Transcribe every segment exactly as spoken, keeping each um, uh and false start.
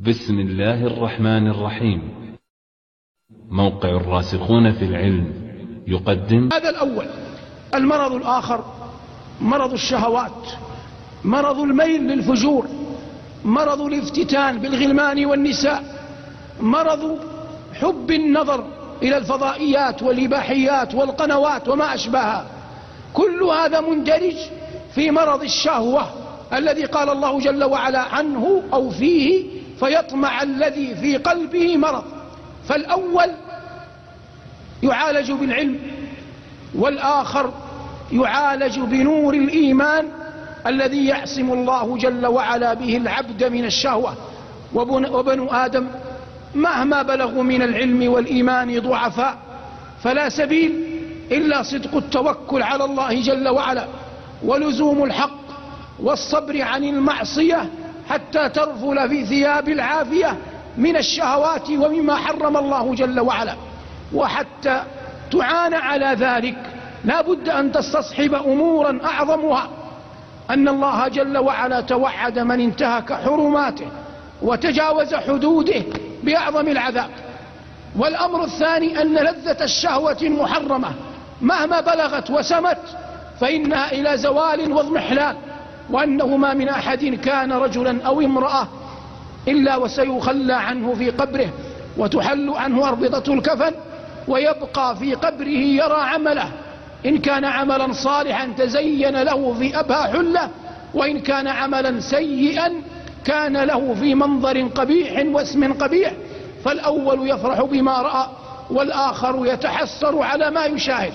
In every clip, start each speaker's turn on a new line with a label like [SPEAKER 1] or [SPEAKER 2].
[SPEAKER 1] بسم الله الرحمن الرحيم. موقع الراسخون في العلم يقدم.
[SPEAKER 2] هذا الأول. المرض الآخر مرض الشهوات، مرض الميل للفجور، مرض الافتتان بالغلمان والنساء، مرض حب النظر إلى الفضائيات والإباحيات والقنوات وما أشبهها. كل هذا مندرج في مرض الشهوة الذي قال الله جل وعلا عنه أو فيه فيطمع الذي في قلبه مرض. فالأول يعالج بالعلم، والآخر يعالج بنور الإيمان الذي يعصم الله جل وعلا به العبد من الشهوة. وبنو آدم مهما بلغوا من العلم والإيمان ضعفاء، فلا سبيل إلا صدق التوكل على الله جل وعلا ولزوم الحق والصبر عن المعصية حتى ترفل في ثياب العافية من الشهوات ومما حرم الله جل وعلا. وحتى تعان على ذلك لا بد أن تستصحب أمورا أعظمها أن الله جل وعلا توعد من انتهك حرماته وتجاوز حدوده بأعظم العذاب. والأمر الثاني أن لذة الشهوة محرمة مهما بلغت وسمت فإنها إلى زوال واضمحلال، وأنه ما من أحد كان رجلا أو امرأة إلا وسيخلى عنه في قبره وتحل عنه أربطة الكفن ويبقى في قبره يرى عمله، إن كان عملا صالحا تزين له في أبهى حلة، وإن كان عملا سيئا كان له في منظر قبيح واسم قبيح. فالأول يفرح بما رأى والآخر يتحسر على ما يشاهد.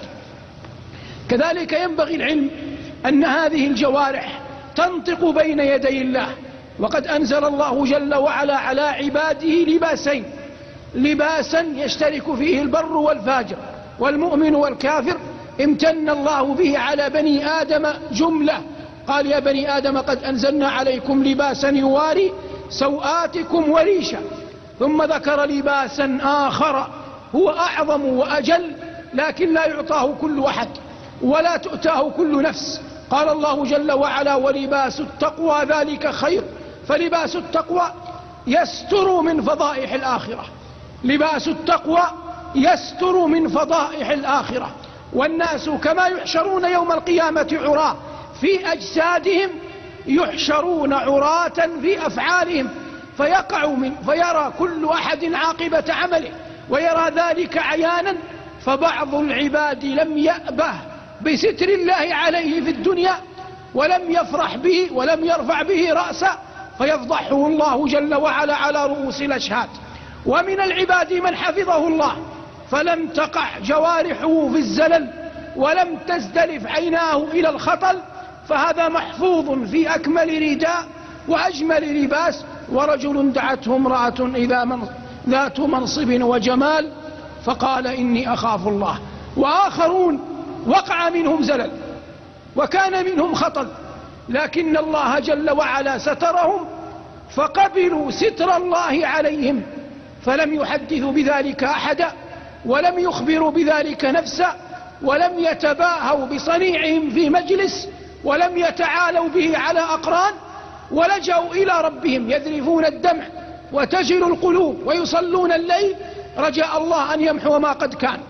[SPEAKER 2] كذلك ينبغي العلم أن هذه الجوارح تنطق بين يدي الله، وقد أنزل الله جل وعلا على عباده لباسين: لباسا يشترك فيه البر والفاجر والمؤمن والكافر. امتن الله به على بني آدم جملة، قال: يا بني آدم قد أنزلنا عليكم لباسا يواري سوآتكم وريشا. ثم ذكر لباسا آخر هو أعظم وأجل لكن لا يعطاه كل أحد ولا تؤتاه كل نفس. قال الله جل وعلا: ولباس التقوى ذلك خير. فلباس التقوى يستر من فضائح الآخرة، لباس التقوى يستر من فضائح الآخرة. والناس كما يحشرون يوم القيامة عراة في أجسادهم يحشرون عراة في أفعالهم، فيقع من فيرى كل أحد عاقبة عمله ويرى ذلك عيانا. فبعض العباد لم يأبه بستر الله عليه في الدنيا ولم يفرح به ولم يرفع به رأسا فيفضحه الله جل وعلا على رؤوس الأشهاد. ومن العباد من حفظه الله فلم تقع جوارحه في الزلل ولم تزدلف عيناه إلى الخطل، فهذا محفوظ في أكمل رداء وأجمل لباس. ورجل دعته امرأة إذا من ذات منصب وجمال فقال: إني أخاف الله. وآخرون وقع منهم زلل وكان منهم خطل، لكن الله جل وعلا سترهم فقبلوا ستر الله عليهم، فلم يحدثوا بذلك أحدا ولم يخبروا بذلك نفسا ولم يتباهوا بصنيعهم في مجلس ولم يتعالوا به على أقران، ولجأوا إلى ربهم يذرفون الدمع وتجل القلوب ويصلون الليل رجاء الله أن يمحو ما قد كان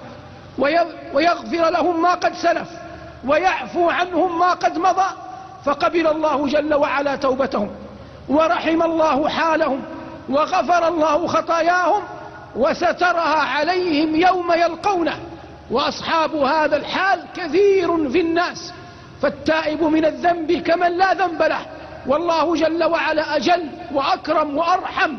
[SPEAKER 2] ويغفر لهم ما قد سلف ويعفو عنهم ما قد مضى. فقبل الله جل وعلا توبتهم ورحم الله حالهم وغفر الله خطاياهم وسترها عليهم يوم يلقونه. وأصحاب هذا الحال كثير في الناس، فالتائب من الذنب كمن لا ذنب له، والله جل وعلا أجل وأكرم وأرحم